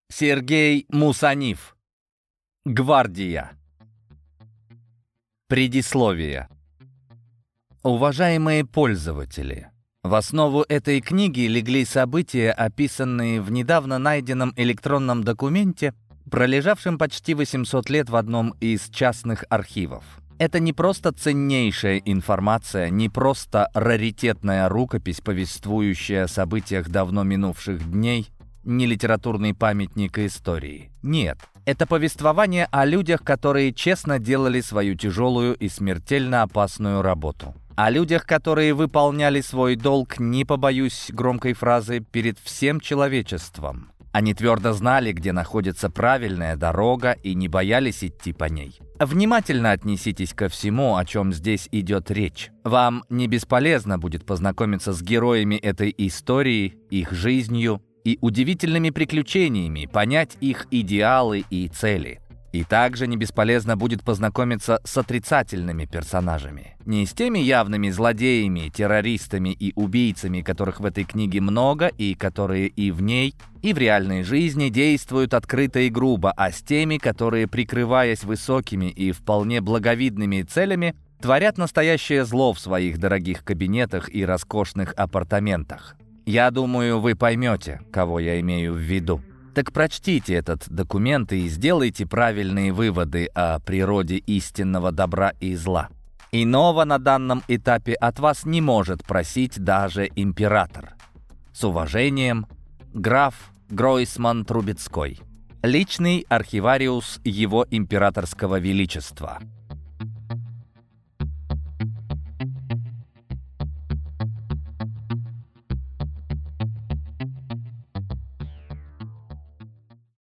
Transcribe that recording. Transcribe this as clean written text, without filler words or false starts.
Сергей Мусаниф. Гвардия. Предисловие. Уважаемые пользователи, в основу этой книги легли события, описанные в недавно найденном электронном документе, пролежавшем почти 800 лет в одном из частных архивов. Это не просто ценнейшая информация, не просто раритетная рукопись, повествующая о событиях давно минувших дней, не литературный памятник истории. Нет, это повествование о людях, которые честно делали свою тяжелую и смертельно опасную работу. О людях, которые выполняли свой долг, не побоюсь громкой фразы, перед всем человечеством. Они твердо знали, где находится правильная дорога, и не боялись идти по ней. Внимательно отнеситесь ко всему, о чем здесь идет речь. Вам не бесполезно будет познакомиться с героями этой истории, их жизнью и удивительными приключениями, понять их идеалы и цели. И также не бесполезно будет познакомиться с отрицательными персонажами. Не с теми явными злодеями, террористами и убийцами, которых в этой книге много, и которые и в ней, и в реальной жизни действуют открыто и грубо, а с теми, которые, прикрываясь высокими и вполне благовидными целями, творят настоящее зло в своих дорогих кабинетах и роскошных апартаментах. Я думаю, вы поймете, кого я имею в виду. Так прочтите этот документ и сделайте правильные выводы о природе истинного добра и зла. Иного на данном этапе от вас не может просить даже император. С уважением, граф Гройсман Трубецкой. Личный архивариус Его Императорского Величества.